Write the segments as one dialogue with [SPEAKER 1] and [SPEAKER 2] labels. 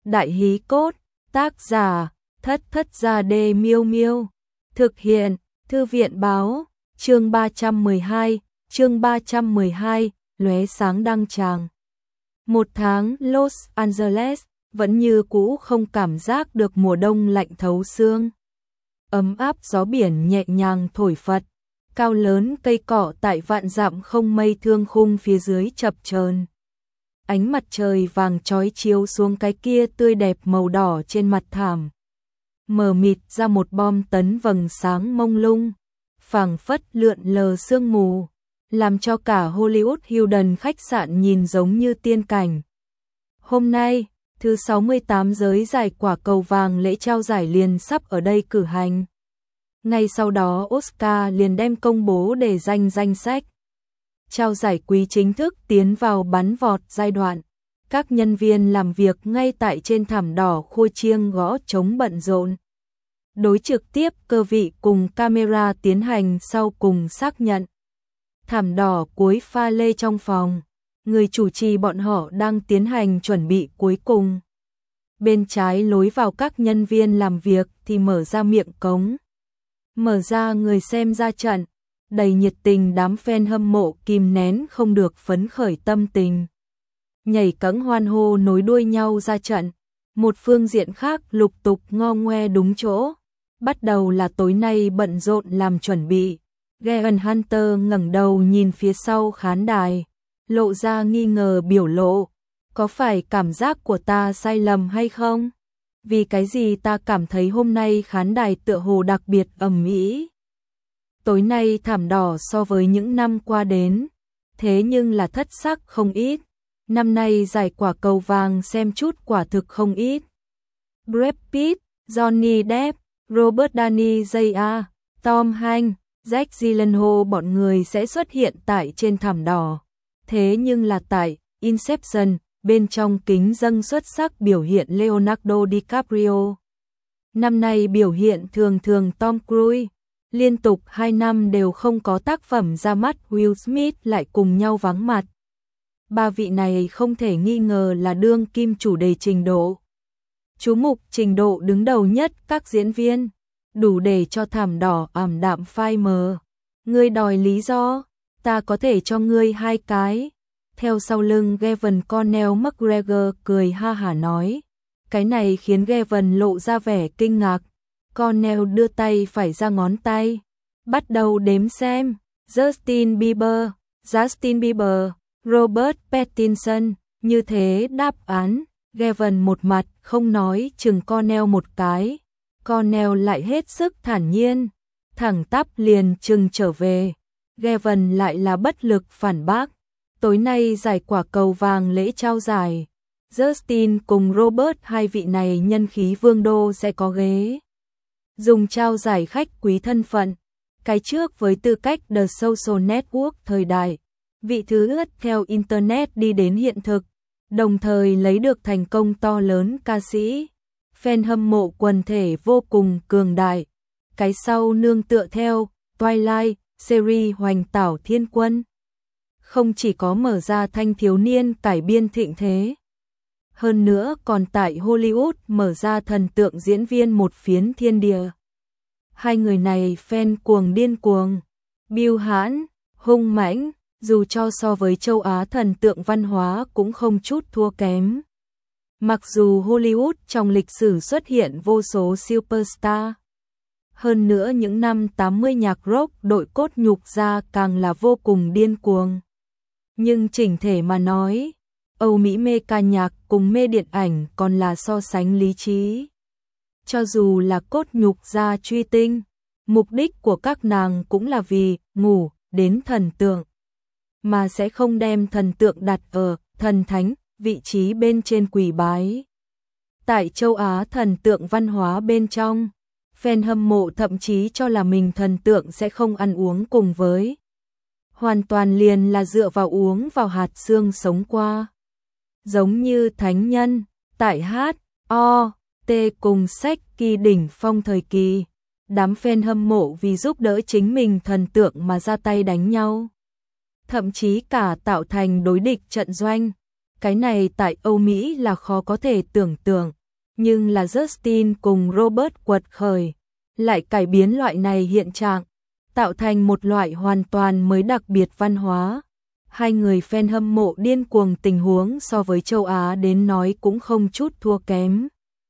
[SPEAKER 1] Đại hí cốt, tác giả, Thất Thất Gia Đê Miêu Miêu. Thực hiện, Thư viện báo, chương 312, lóe sáng đăng tràng. Một tháng Los Angeles, vẫn như cũ không cảm giác được mùa đông lạnh thấu xương. Ấm áp gió biển nhẹ nhàng thổi phật, cao lớn cây cỏ tại vạn dặm không mây thương khung phía dưới chập chờn. Ánh mặt trời vàng chói chiếu xuống cái kia tươi đẹp màu đỏ trên mặt thảm. Mờ mịt ra một bom tấn vầng sáng mông lung, phảng phất lượn lờ sương mù, làm cho cả Hollywood Hilton khách sạn nhìn giống như tiên cảnh. Hôm nay, thứ 68 giới giải quả cầu vàng lễ trao giải liền sắp ở đây cử hành. Ngay sau đó Oscar liền đem công bố để danh sách. Trao giải quý chính thức tiến vào bắn vọt giai đoạn. Các nhân viên làm việc ngay tại trên thảm đỏ khua chiêng gõ trống bận rộn. Đối trực tiếp cơ vị cùng camera tiến hành sau cùng xác nhận. Thảm đỏ cuối pha lê trong phòng, người chủ trì bọn họ đang tiến hành chuẩn bị cuối cùng. Bên trái lối vào các nhân viên làm việc thì mở ra miệng cống. Mở ra người xem ra trận, đầy nhiệt tình đám fan hâm mộ kìm nén không được phấn khởi tâm tình. Nhảy cẫng hoan hô nối đuôi nhau ra trận, một phương diện khác lục tục ngo ngoe đúng chỗ. Bắt đầu là tối nay bận rộn làm chuẩn bị. Gavin Hunter ngẩng đầu nhìn phía sau khán đài, lộ ra nghi ngờ biểu lộ. Có phải cảm giác của ta sai lầm hay không? Vì cái gì ta cảm thấy hôm nay khán đài tựa hồ đặc biệt ầm ĩ? Tối nay thảm đỏ so với những năm qua đến, thế nhưng là thất sắc không ít. Năm nay giải quả cầu vàng xem chút quả thực không ít. Brad Pitt, Johnny Depp, Robert Downey Jr., Tom Hanks, Jake Gyllenhaal bọn người sẽ xuất hiện tại trên thảm đỏ. Thế nhưng là tại Inception, bên trong kính dâng xuất sắc biểu hiện Leonardo DiCaprio. Năm nay biểu hiện thường thường Tom Cruise. Liên tục 2 năm đều không có tác phẩm ra mắt, Will Smith lại cùng nhau vắng mặt. Ba vị này không thể nghi ngờ là đương kim chủ đề trình độ. Chú mục trình độ đứng đầu nhất các diễn viên, đủ để cho thảm đỏ ảm đạm phai mờ. Ngươi đòi lý do, ta có thể cho ngươi 2 cái. Theo sau lưng Gavin Cornell McGregor cười ha hả nói. Cái này khiến Gavin lộ ra vẻ kinh ngạc. Cornell đưa tay phải ra ngón tay. Bắt đầu đếm xem. Justin Bieber, Robert Pattinson. Như thế đáp án. Gavin một mặt không nói chừng Cornell một cái. Cornell lại hết sức thản nhiên, thẳng tắp liền chừng trở về. Gavin lại là bất lực phản bác. Tối nay giải quả cầu vàng lễ trao giải, Justin cùng Robert hai vị này nhân khí vương đô sẽ có ghế. Dùng trao giải khách quý thân phận, cái trước với tư cách The Social Network thời đại, vị thứ ướt theo Internet đi đến hiện thực, đồng thời lấy được thành công to lớn ca sĩ. Fan hâm mộ quần thể vô cùng cường đại. Cái sau nương tựa theo Twilight series hoành tảo thiên quân. Không chỉ có mở ra thanh thiếu niên cải biên thịnh thế, hơn nữa còn tại Hollywood mở ra thần tượng diễn viên một phiến thiên địa. Hai người này fan cuồng điên cuồng, biêu hãn, hung mãnh, dù cho so với châu Á thần tượng văn hóa cũng không chút thua kém. Mặc dù Hollywood trong lịch sử xuất hiện vô số superstar, hơn nữa những năm 80 nhạc rock đội cốt nhục ra càng là vô cùng điên cuồng. Nhưng chỉnh thể mà nói, Âu Mỹ mê ca nhạc cùng mê điện ảnh còn là so sánh lý trí. Cho dù là cốt nhục ra truy tinh, mục đích của các nàng cũng là vì ngủ đến thần tượng, mà sẽ không đem thần tượng đặt ở thần thánh vị trí bên trên quỳ bái. Tại châu Á thần tượng văn hóa bên trong, fan hâm mộ thậm chí cho là mình thần tượng sẽ không ăn uống cùng với. Hoàn toàn liền là dựa vào uống vào hạt xương sống qua. Giống như thánh nhân, tại HOT cùng sách kỳ đỉnh phong thời kỳ, đám fan hâm mộ vì giúp đỡ chính mình thần tượng mà ra tay đánh nhau. Thậm chí cả tạo thành đối địch trận doanh. Cái này tại Âu Mỹ là khó có thể tưởng tượng, nhưng là Justin cùng Robert quật khởi, lại cải biến loại này hiện trạng, tạo thành một loại hoàn toàn mới đặc biệt văn hóa. Hai người fan hâm mộ điên cuồng tình huống so với châu Á đến nói cũng không chút thua kém.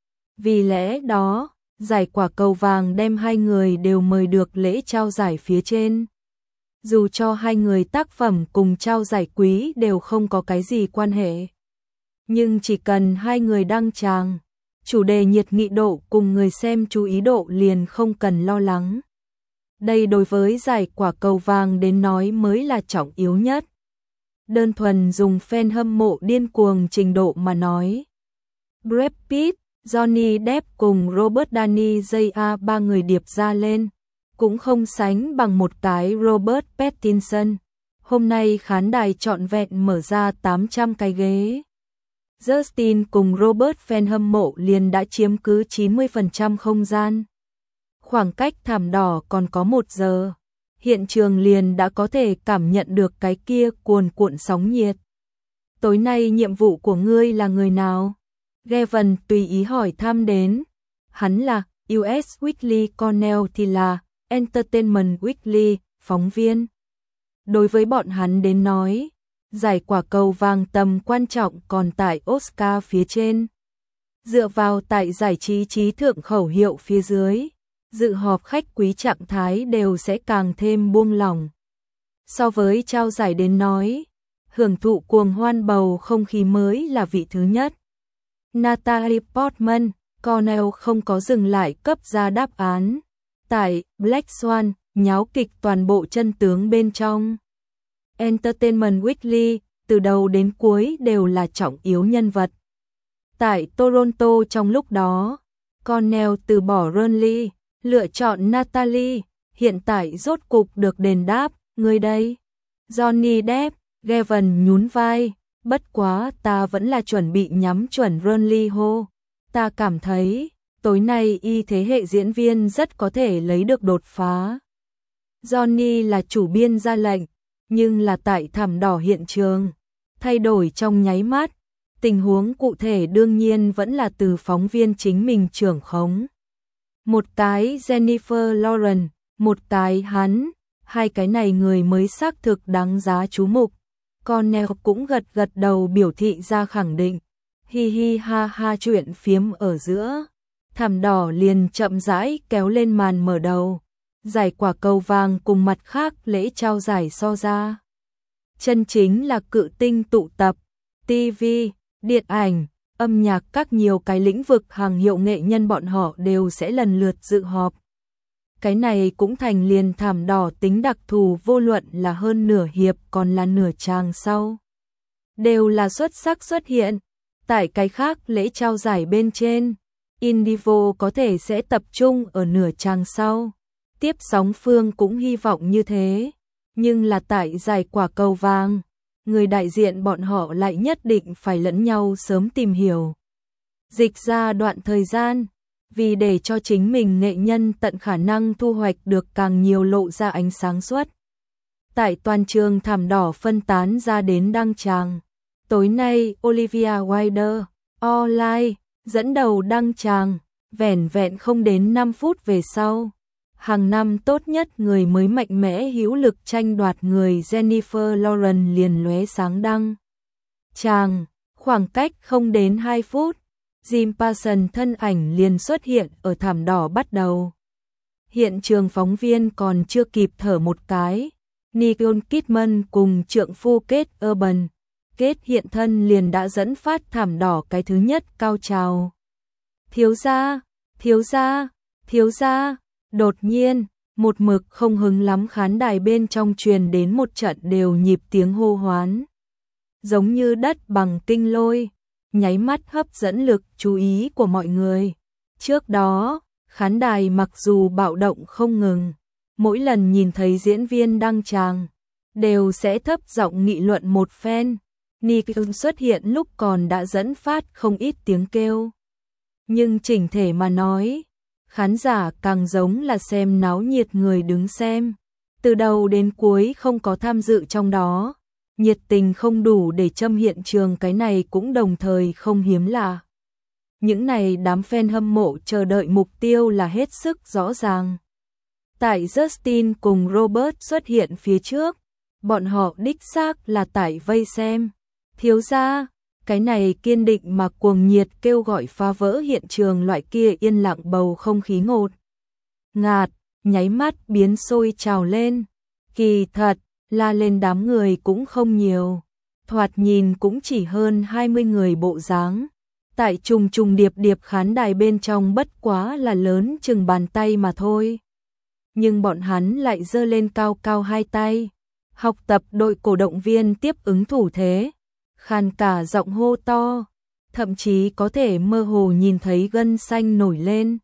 [SPEAKER 1] Vì lẽ đó, giải quả cầu vàng đem hai người đều mời được lễ trao giải phía trên. Dù cho hai người tác phẩm cùng trao giải quý đều không có cái gì quan hệ. Nhưng chỉ cần hai người đăng tràng, chủ đề nhiệt nghị độ cùng người xem chú ý độ liền không cần lo lắng. Đây đối với giải quả cầu vàng đến nói mới là trọng yếu nhất. Đơn thuần dùng fan hâm mộ điên cuồng trình độ mà nói. Brad Pitt, Johnny Depp cùng Robert Downey Jr. ba người điệp ra lên, cũng không sánh bằng một cái Robert Pattinson. Hôm nay khán đài trọn vẹn mở ra 800 cái ghế. Justin cùng Robert fan hâm mộ liền đã chiếm cứ 90% không gian. Khoảng cách thảm đỏ còn có 1 giờ. Hiện trường liền đã có thể cảm nhận được cái kia cuồn cuộn sóng nhiệt. Tối nay nhiệm vụ của ngươi là người nào? Gavin tùy ý hỏi thăm đến. Hắn là US Weekly, Cornell thì là Entertainment Weekly, phóng viên. Đối với bọn hắn đến nói, giải quả cầu vàng tầm quan trọng còn tại Oscar phía trên. Dựa vào tại giải trí trí thượng khẩu hiệu phía dưới, dự họp khách quý trạng thái đều sẽ càng thêm buông lỏng. So với trao giải đến nói, hưởng thụ cuồng hoan bầu không khí mới là vị thứ nhất. Natalie Portman, Cornell không có dừng lại cấp ra đáp án. Tại Black Swan, nháo kịch toàn bộ chân tướng bên trong. Entertainment Weekly, từ đầu đến cuối đều là trọng yếu nhân vật. Tại Toronto trong lúc đó, Cornell từ bỏ Ronly, lựa chọn Natalie, hiện tại rốt cục được đền đáp, người đây. Johnny Depp, Gavin nhún vai, bất quá ta vẫn là chuẩn bị nhắm chuẩn Ronly hô. Ta cảm thấy, tối nay y thế hệ diễn viên rất có thể lấy được đột phá. Johnny là chủ biên ra lệnh, nhưng là tại thảm đỏ hiện trường, thay đổi trong nháy mắt, tình huống cụ thể đương nhiên vẫn là từ phóng viên chính mình trưởng khống. Một cái Jennifer Lawrence, một cái hắn, hai cái này người mới xác thực đáng giá chú mục. Cornell cũng gật gật đầu biểu thị ra khẳng định, hi hi ha ha chuyện phiếm ở giữa. Thảm đỏ liền chậm rãi kéo lên màn mở đầu. Giải quả cầu vàng cùng mặt khác lễ trao giải so ra. Chân chính là cự tinh tụ tập, TV, điện ảnh, âm nhạc các nhiều cái lĩnh vực hàng hiệu nghệ nhân bọn họ đều sẽ lần lượt dự họp. Cái này cũng thành liền thảm đỏ tính đặc thù vô luận là hơn nửa hiệp còn là nửa trang sau. Đều là xuất sắc xuất hiện. Tại cái khác lễ trao giải bên trên, Indivo có thể sẽ tập trung ở nửa trang sau. Tiếp sóng phương cũng hy vọng như thế. Nhưng là tại giải quả cầu vàng, người đại diện bọn họ lại nhất định phải lẫn nhau sớm tìm hiểu. Dịch ra đoạn thời gian, vì để cho chính mình nghệ nhân tận khả năng thu hoạch được càng nhiều lộ ra ánh sáng suốt. Tại toàn trường thảm đỏ phân tán ra đến đăng tràng. Tối nay Olivia Wilde, online, dẫn đầu đăng tràng, vẻn vẹn không đến 5 phút về sau. Hàng năm tốt nhất người mới mạnh mẽ hữu lực tranh đoạt người Jennifer Lawrence liền lóe sáng đăng tràng, khoảng cách không đến 2 phút, Jim Parsons thân ảnh liền xuất hiện ở thảm đỏ bắt đầu. Hiện trường phóng viên còn chưa kịp thở một cái, Nicole Kidman cùng trượng phu Kate Urban, Kate hiện thân liền đã dẫn phát thảm đỏ cái thứ nhất cao trào. Thiếu gia, thiếu gia, thiếu gia. Đột nhiên, một mực không hứng lắm khán đài bên trong truyền đến một trận đều nhịp tiếng hô hoán. Giống như đất bằng kinh lôi, nháy mắt hấp dẫn lực chú ý của mọi người. Trước đó, khán đài mặc dù bạo động không ngừng, mỗi lần nhìn thấy diễn viên đăng tràng, đều sẽ thấp giọng nghị luận một phen. Nicole xuất hiện lúc còn đã dẫn phát không ít tiếng kêu. Nhưng chỉnh thể mà nói, khán giả càng giống là xem náo nhiệt người đứng xem. Từ đầu đến cuối không có tham dự trong đó. nhiệt tình không đủ để châm hiện trường, cái này cũng đồng thời không hiếm lạ. Những này đám fan hâm mộ chờ đợi mục tiêu là hết sức rõ ràng. Tại Justin cùng Robert xuất hiện phía trước, bọn họ đích xác là tại vây xem. Thiếu gia, cái này kiên định mà cuồng nhiệt kêu gọi phá vỡ hiện trường, loại kia yên lặng bầu không khí ngột ngạt, nháy mắt biến sôi trào lên. Kỳ thật, la lên đám người cũng không nhiều, thoạt nhìn cũng chỉ hơn 20 người bộ dáng. Tại trùng trùng điệp điệp khán đài bên trong bất quá là lớn chừng bàn tay mà thôi. Nhưng bọn hắn lại giơ lên cao cao hai tay, học tập đội cổ động viên tiếp ứng thủ thế, khàn cả giọng hô to, thậm chí có thể mơ hồ nhìn thấy gân xanh nổi lên.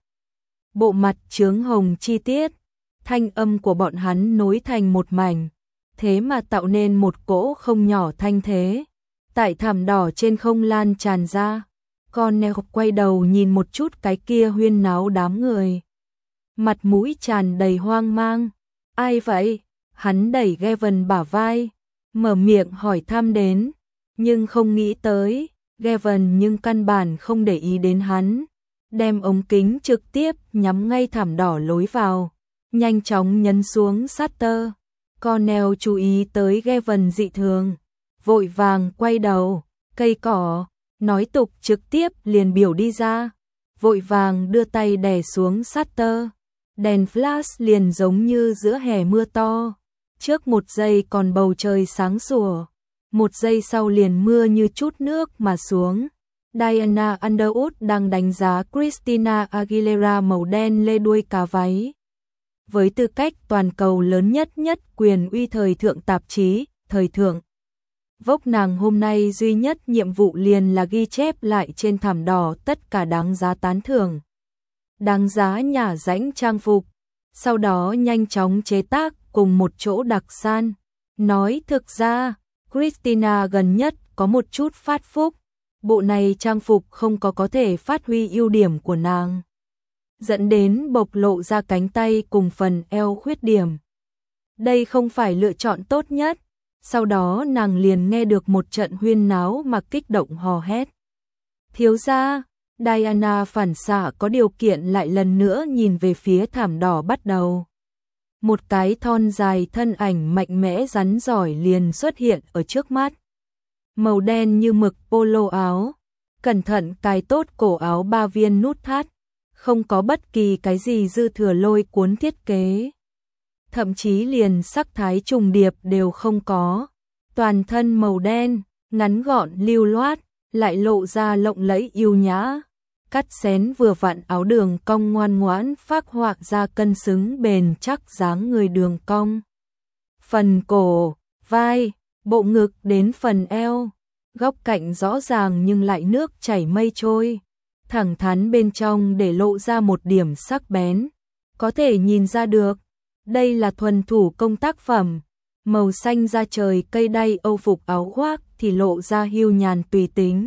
[SPEAKER 1] Bộ mặt chướng hồng chi tiết, thanh âm của bọn hắn nối thành một mảnh, thế mà tạo nên một cỗ không nhỏ thanh thế. Tại thảm đỏ trên không lan tràn ra, Cornell quay đầu nhìn một chút cái kia huyên náo đám người. Mặt mũi tràn đầy hoang mang. Ai vậy? Hắn đẩy Gavin bả vai, mở miệng hỏi thăm đến, nhưng không nghĩ tới, Gavin nhưng căn bản không để ý đến hắn, đem ống kính trực tiếp nhắm ngay thảm đỏ lối vào, nhanh chóng nhấn xuống shutter. Cornell chú ý tới Gavin dị thường, vội vàng quay đầu, cây cỏ, nói tục trực tiếp liền biểu đi ra, vội vàng đưa tay đè xuống shutter. Đèn flash liền giống như giữa hè mưa to, trước một giây còn bầu trời sáng sủa, một giây sau liền mưa như chút nước mà xuống. Diana Underwood đang đánh giá Christina Aguilera màu đen lê đuôi cá váy. Với tư cách toàn cầu lớn nhất quyền uy thời thượng tạp chí, thời thượng Vogue, nàng hôm nay duy nhất nhiệm vụ liền là ghi chép lại trên thảm đỏ tất cả đáng giá tán thưởng, đáng giá nhả rãnh trang phục, sau đó nhanh chóng chế tác cùng một chỗ đặc san. Nói thực ra, Christina gần nhất có một chút phát phúc, bộ này trang phục không có thể phát huy ưu điểm của nàng, dẫn đến bộc lộ ra cánh tay cùng phần eo khuyết điểm. Đây không phải lựa chọn tốt nhất. Sau đó nàng liền nghe được một trận huyên náo mà kích động hò hét. Thiếu gia, Diana phản xạ có điều kiện lại lần nữa nhìn về phía thảm đỏ bắt đầu. Một cái thon dài thân ảnh mạnh mẽ rắn giỏi liền xuất hiện ở trước mắt. Màu đen như mực polo áo, cẩn thận cài tốt cổ áo 3 viên nút thắt, không có bất kỳ cái gì dư thừa lôi cuốn thiết kế. Thậm chí liền sắc thái trùng điệp đều không có. Toàn thân màu đen, ngắn gọn lưu loát, lại lộ ra lộng lẫy yêu nhã. Cắt xén vừa vặn áo đường cong ngoan ngoãn phác họa ra cân xứng bền chắc dáng người đường cong. Phần cổ, vai, bộ ngực đến phần eo, góc cạnh rõ ràng nhưng lại nước chảy mây trôi. Thẳng thắn bên trong để lộ ra một điểm sắc bén. Có thể nhìn ra được, đây là thuần thủ công tác phẩm. Màu xanh da trời cây đay âu phục áo khoác thì lộ ra hiu nhàn tùy tính.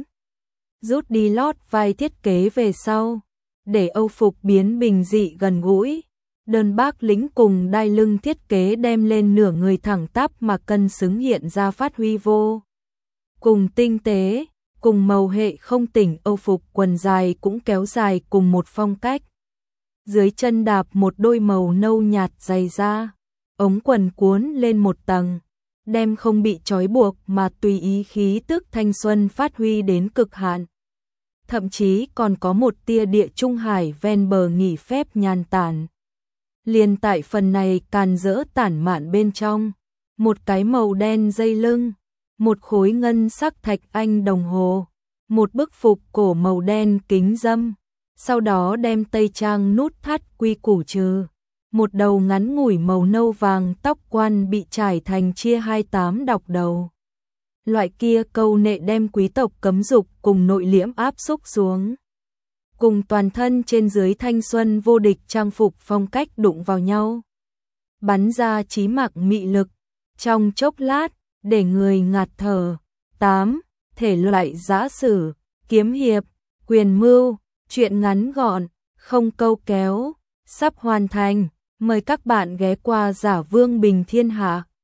[SPEAKER 1] Rút đi lót vai thiết kế về sau, để âu phục biến bình dị gần gũi. Đơn bác lĩnh cùng đai lưng thiết kế đem lên nửa người thẳng tắp mà cân xứng hiện ra phát huy vô cùng tinh tế, cùng màu hệ không tỉnh âu phục quần dài cũng kéo dài cùng một phong cách. Dưới chân đạp một đôi màu nâu nhạt dày da, ống quần cuốn lên một tầng, đem không bị trói buộc mà tùy ý khí tức thanh xuân phát huy đến cực hạn. Thậm chí còn có một tia địa trung hải ven bờ nghỉ phép nhàn tản. Liền tại phần này càn rỡ tản mạn bên trong, một cái màu đen dây lưng, một khối ngân sắc thạch anh đồng hồ, một bức phục cổ màu đen kính dâm, sau đó đem tây trang nút thắt quy củ trừ. Một đầu ngắn ngủi màu nâu vàng tóc quan bị trải thành chia 28 đọc đầu. Loại kia câu nệ đem quý tộc cấm dục cùng nội liễm áp xúc xuống. Cùng toàn thân trên dưới thanh xuân vô địch trang phục phong cách đụng vào nhau. Bắn ra trí mạng mị lực, trong chốc lát, để người ngạt thở. 8. Thể loại giã sử, kiếm hiệp, quyền mưu, truyện ngắn gọn, không câu kéo, sắp hoàn thành. Mời các bạn ghé qua Giả Vương Bình Thiên Hạ.